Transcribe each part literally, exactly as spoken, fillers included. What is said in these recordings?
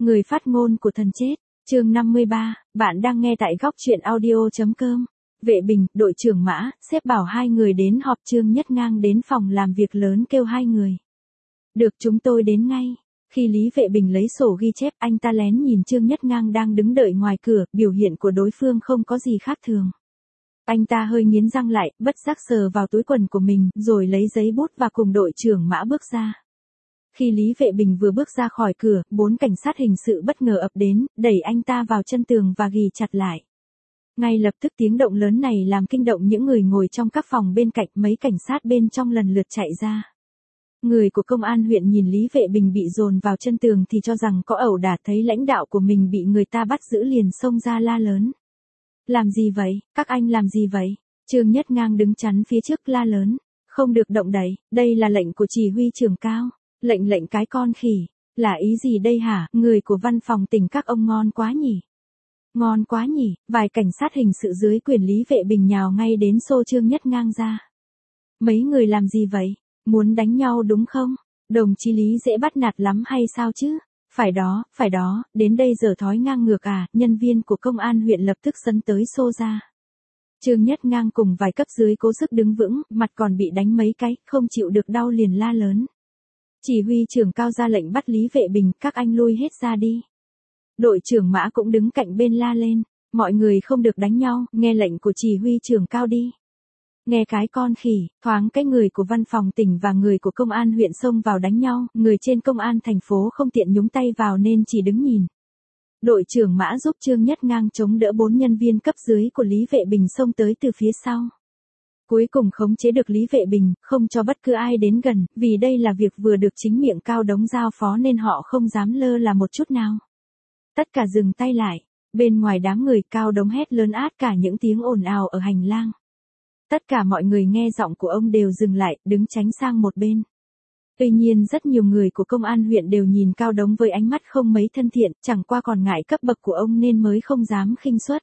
Người phát ngôn của thần chết, chương năm mươi ba, bạn đang nghe tại góc truyện audio.com. Vệ Bình, đội trưởng Mã, sếp bảo hai người đến họp. Trương Nhất Ngang đến phòng làm việc lớn kêu hai người. Được, chúng tôi đến ngay. Khi Lý Vệ Bình lấy sổ ghi chép, anh ta lén nhìn Trương Nhất Ngang đang đứng đợi ngoài cửa, biểu hiện của đối phương không có gì khác thường. Anh ta hơi nghiến răng lại, bất giác sờ vào túi quần của mình, rồi lấy giấy bút và cùng đội trưởng Mã bước ra. Khi Lý Vệ Bình vừa bước ra khỏi cửa, bốn cảnh sát hình sự bất ngờ ập đến, đẩy anh ta vào chân tường và ghì chặt lại. Ngay lập tức tiếng động lớn này làm kinh động những người ngồi trong các phòng bên cạnh, mấy cảnh sát bên trong lần lượt chạy ra. Người của công an huyện nhìn Lý Vệ Bình bị dồn vào chân tường thì cho rằng có ẩu đả, thấy lãnh đạo của mình bị người ta bắt giữ liền xông ra la lớn. Làm gì vậy, các anh làm gì vậy? Trương Nhất Ngang đứng chắn phía trước la lớn. Không được động đậy, đây là lệnh của chỉ huy trưởng cao. Lệnh lệnh cái con khỉ, là ý gì đây hả? Người của văn phòng tỉnh các ông ngon quá nhỉ? Ngon quá nhỉ? Vài cảnh sát hình sự dưới quyền Lý Vệ Bình nhào ngay đến xô Trương Nhất Ngang ra. Mấy người làm gì vậy? Muốn đánh nhau đúng không? Đồng chí Lý dễ bắt nạt lắm hay sao chứ? Phải đó, phải đó, đến đây giờ thói ngang ngược à? Nhân viên của công an huyện lập tức sấn tới xô ra. Trương Nhất Ngang cùng vài cấp dưới cố sức đứng vững, mặt còn bị đánh mấy cái, không chịu được đau liền la lớn. Chỉ huy trưởng cao ra lệnh bắt Lý Vệ Bình, các anh lui hết ra đi. Đội trưởng Mã cũng đứng cạnh bên la lên, mọi người không được đánh nhau, nghe lệnh của chỉ huy trưởng cao đi. Nghe cái con khỉ, thoáng cái người của văn phòng tỉnh và người của công an huyện xông vào đánh nhau, người trên công an thành phố không tiện nhúng tay vào nên chỉ đứng nhìn. Đội trưởng Mã giúp Trương Nhất Ngang chống đỡ bốn nhân viên cấp dưới của Lý Vệ Bình xông tới từ phía sau. Cuối cùng khống chế được Lý Vệ Bình, không cho bất cứ ai đến gần, vì đây là việc vừa được chính miệng Cao Đống giao phó nên họ không dám lơ là một chút nào. Tất cả dừng tay lại, bên ngoài đám người Cao Đống hét lớn át cả những tiếng ồn ào ở hành lang. Tất cả mọi người nghe giọng của ông đều dừng lại, đứng tránh sang một bên. Tuy nhiên rất nhiều người của công an huyện đều nhìn Cao Đống với ánh mắt không mấy thân thiện, chẳng qua còn ngại cấp bậc của ông nên mới không dám khinh suất.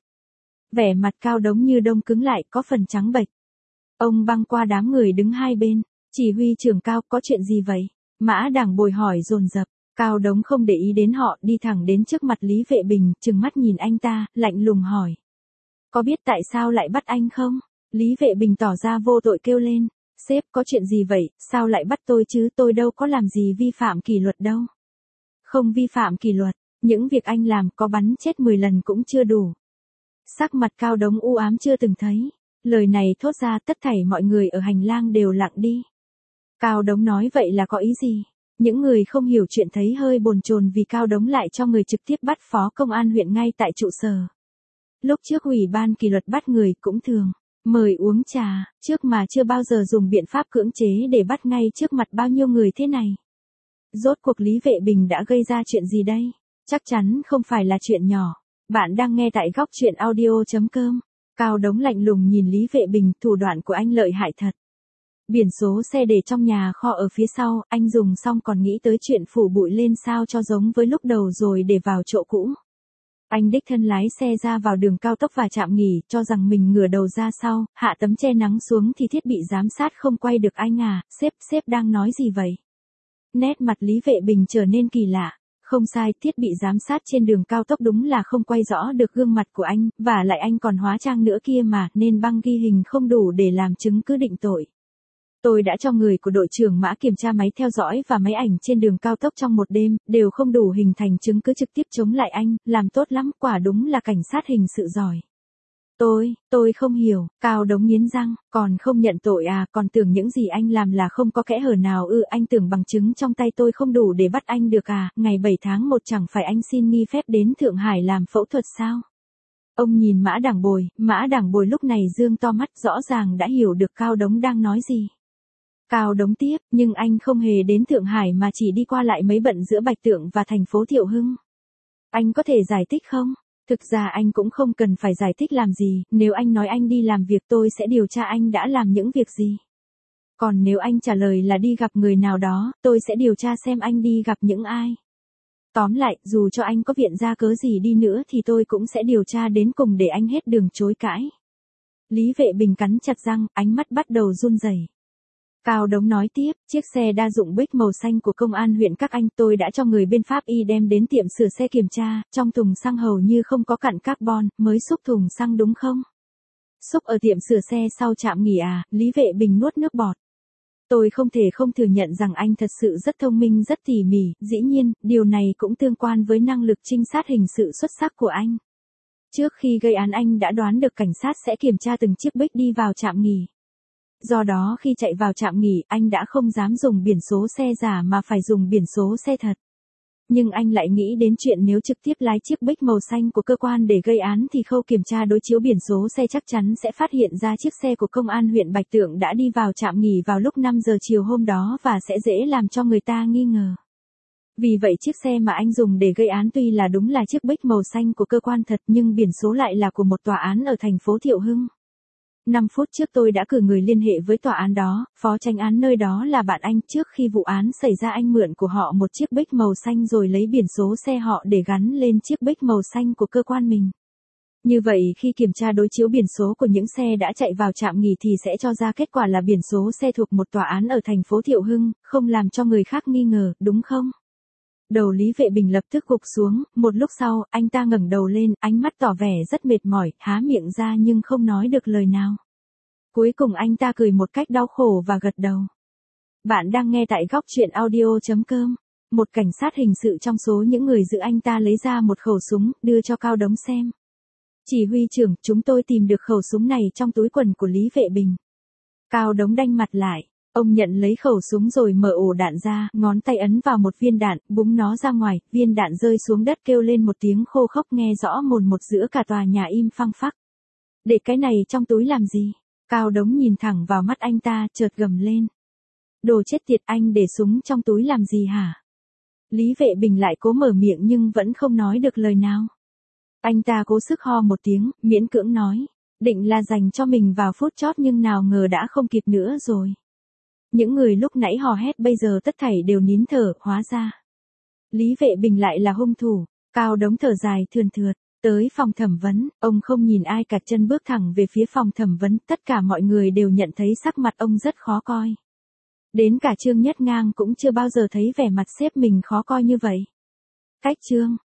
Vẻ mặt Cao Đống như đông cứng lại, có phần trắng bệch. Ông băng qua đám người đứng hai bên, chỉ huy trưởng Cao, có chuyện gì vậy? Mã Đảng Bồi hỏi dồn dập. Cao Đống không để ý đến họ, đi thẳng đến trước mặt Lý Vệ Bình, trừng mắt nhìn anh ta, lạnh lùng hỏi. Có biết tại sao lại bắt anh không? Lý Vệ Bình tỏ ra vô tội kêu lên. Sếp, có chuyện gì vậy, sao lại bắt tôi chứ, tôi đâu có làm gì vi phạm kỷ luật đâu. Không vi phạm kỷ luật, những việc anh làm có bắn chết mười lần cũng chưa đủ. Sắc mặt Cao Đống u ám chưa từng thấy. Lời này thốt ra tất thảy mọi người ở hành lang đều lặng đi. Cao Đống nói vậy là có ý gì? Những người không hiểu chuyện thấy hơi bồn chồn vì Cao Đống lại cho người trực tiếp bắt phó công an huyện ngay tại trụ sở. Lúc trước ủy ban kỷ luật bắt người cũng thường mời uống trà, trước mà chưa bao giờ dùng biện pháp cưỡng chế để bắt ngay trước mặt bao nhiêu người thế này. Rốt cuộc Lý Vệ Bình đã gây ra chuyện gì đây? Chắc chắn không phải là chuyện nhỏ. Bạn đang nghe tại góc truyện audio.com. Cao Đống lạnh lùng nhìn Lý Vệ Bình, thủ đoạn của anh lợi hại thật. Biển số xe để trong nhà kho ở phía sau, anh dùng xong còn nghĩ tới chuyện phủ bụi lên sao cho giống với lúc đầu rồi để vào chỗ cũ. Anh đích thân lái xe ra vào đường cao tốc và trạm nghỉ, cho rằng mình ngửa đầu ra sau, hạ tấm che nắng xuống thì thiết bị giám sát không quay được anh à, sếp, sếp đang nói gì vậy? Nét mặt Lý Vệ Bình trở nên kỳ lạ. Không sai, thiết bị giám sát trên đường cao tốc đúng là không quay rõ được gương mặt của anh, và lại anh còn hóa trang nữa kia mà, nên băng ghi hình không đủ để làm chứng cứ định tội. Tôi đã cho người của đội trưởng Mã kiểm tra máy theo dõi và máy ảnh trên đường cao tốc trong một đêm, đều không đủ hình thành chứng cứ trực tiếp chống lại anh, làm tốt lắm, quả đúng là cảnh sát hình sự giỏi. Tôi, tôi không hiểu, Cao Đống nghiến răng, còn không nhận tội à, còn tưởng những gì anh làm là không có kẽ hở nào ư, anh tưởng bằng chứng trong tay tôi không đủ để bắt anh được à, ngày bảy tháng một chẳng phải anh xin nghi phép đến Thượng Hải làm phẫu thuật sao? Ông nhìn Mã Đảng Bồi, Mã Đảng Bồi lúc này dương to mắt rõ ràng đã hiểu được Cao Đống đang nói gì. Cao Đống tiếp, nhưng anh không hề đến Thượng Hải mà chỉ đi qua lại mấy bận giữa Bạch Tượng và thành phố Thiệu Hưng. Anh có thể giải thích không? Thực ra anh cũng không cần phải giải thích làm gì, nếu anh nói anh đi làm việc tôi sẽ điều tra anh đã làm những việc gì. Còn nếu anh trả lời là đi gặp người nào đó, tôi sẽ điều tra xem anh đi gặp những ai. Tóm lại, dù cho anh có viện ra cớ gì đi nữa thì tôi cũng sẽ điều tra đến cùng để anh hết đường chối cãi. Lý Vệ Bình cắn chặt răng, ánh mắt bắt đầu run rẩy. Cao Đống nói tiếp, chiếc xe đa dụng Buick màu xanh của công an huyện các anh tôi đã cho người bên Pháp y đem đến tiệm sửa xe kiểm tra, trong thùng xăng hầu như không có cặn carbon, mới xúc thùng xăng đúng không? Xúc ở tiệm sửa xe sau trạm nghỉ à, Lý Vệ Bình nuốt nước bọt. Tôi không thể không thừa nhận rằng anh thật sự rất thông minh rất tỉ mỉ, dĩ nhiên, điều này cũng tương quan với năng lực trinh sát hình sự xuất sắc của anh. Trước khi gây án anh đã đoán được cảnh sát sẽ kiểm tra từng chiếc Buick đi vào trạm nghỉ. Do đó khi chạy vào trạm nghỉ, anh đã không dám dùng biển số xe giả mà phải dùng biển số xe thật. Nhưng anh lại nghĩ đến chuyện nếu trực tiếp lái chiếc Buick màu xanh của cơ quan để gây án thì khâu kiểm tra đối chiếu biển số xe chắc chắn sẽ phát hiện ra chiếc xe của công an huyện Bạch Tượng đã đi vào trạm nghỉ vào lúc năm giờ chiều hôm đó và sẽ dễ làm cho người ta nghi ngờ. Vì vậy chiếc xe mà anh dùng để gây án tuy là đúng là chiếc Buick màu xanh của cơ quan thật nhưng biển số lại là của một tòa án ở thành phố Thiệu Hưng. năm phút trước tôi đã cử người liên hệ với tòa án đó, phó chánh án nơi đó là bạn anh, trước khi vụ án xảy ra anh mượn của họ một chiếc Buick màu xanh rồi lấy biển số xe họ để gắn lên chiếc Buick màu xanh của cơ quan mình. Như vậy khi kiểm tra đối chiếu biển số của những xe đã chạy vào trạm nghỉ thì sẽ cho ra kết quả là biển số xe thuộc một tòa án ở thành phố Thiệu Hưng, không làm cho người khác nghi ngờ, đúng không? Đầu Lý Vệ Bình lập tức gục xuống, một lúc sau, anh ta ngẩng đầu lên, ánh mắt tỏ vẻ rất mệt mỏi, há miệng ra nhưng không nói được lời nào. Cuối cùng anh ta cười một cách đau khổ và gật đầu. Bạn đang nghe tại góc truyện audio chấm com. Một cảnh sát hình sự trong số những người giữ anh ta lấy ra một khẩu súng, đưa cho Cao Đống xem. Chỉ huy trưởng, chúng tôi tìm được khẩu súng này trong túi quần của Lý Vệ Bình. Cao Đống đanh mặt lại. Ông nhận lấy khẩu súng rồi mở ổ đạn ra, ngón tay ấn vào một viên đạn, búng nó ra ngoài, viên đạn rơi xuống đất kêu lên một tiếng khô khốc nghe rõ mồn một giữa cả tòa nhà im phăng phắc. Để cái này trong túi làm gì? Cao Đống nhìn thẳng vào mắt anh ta, chợt gầm lên. Đồ chết tiệt, anh để súng trong túi làm gì hả? Lý Vệ Bình lại cố mở miệng nhưng vẫn không nói được lời nào. Anh ta cố sức ho một tiếng, miễn cưỡng nói. Định là dành cho mình vào phút chót nhưng nào ngờ đã không kịp nữa rồi. Những người lúc nãy hò hét bây giờ tất thảy đều nín thở, hóa ra. Lý Vệ Bình lại là hung thủ. Cao Đống thở dài thườn thượt. Tới phòng thẩm vấn, ông không nhìn ai cả, chân bước thẳng về phía phòng thẩm vấn, tất cả mọi người đều nhận thấy sắc mặt ông rất khó coi. Đến cả Trương Nhất Ngang cũng chưa bao giờ thấy vẻ mặt sếp mình khó coi như vậy. Cách Trương,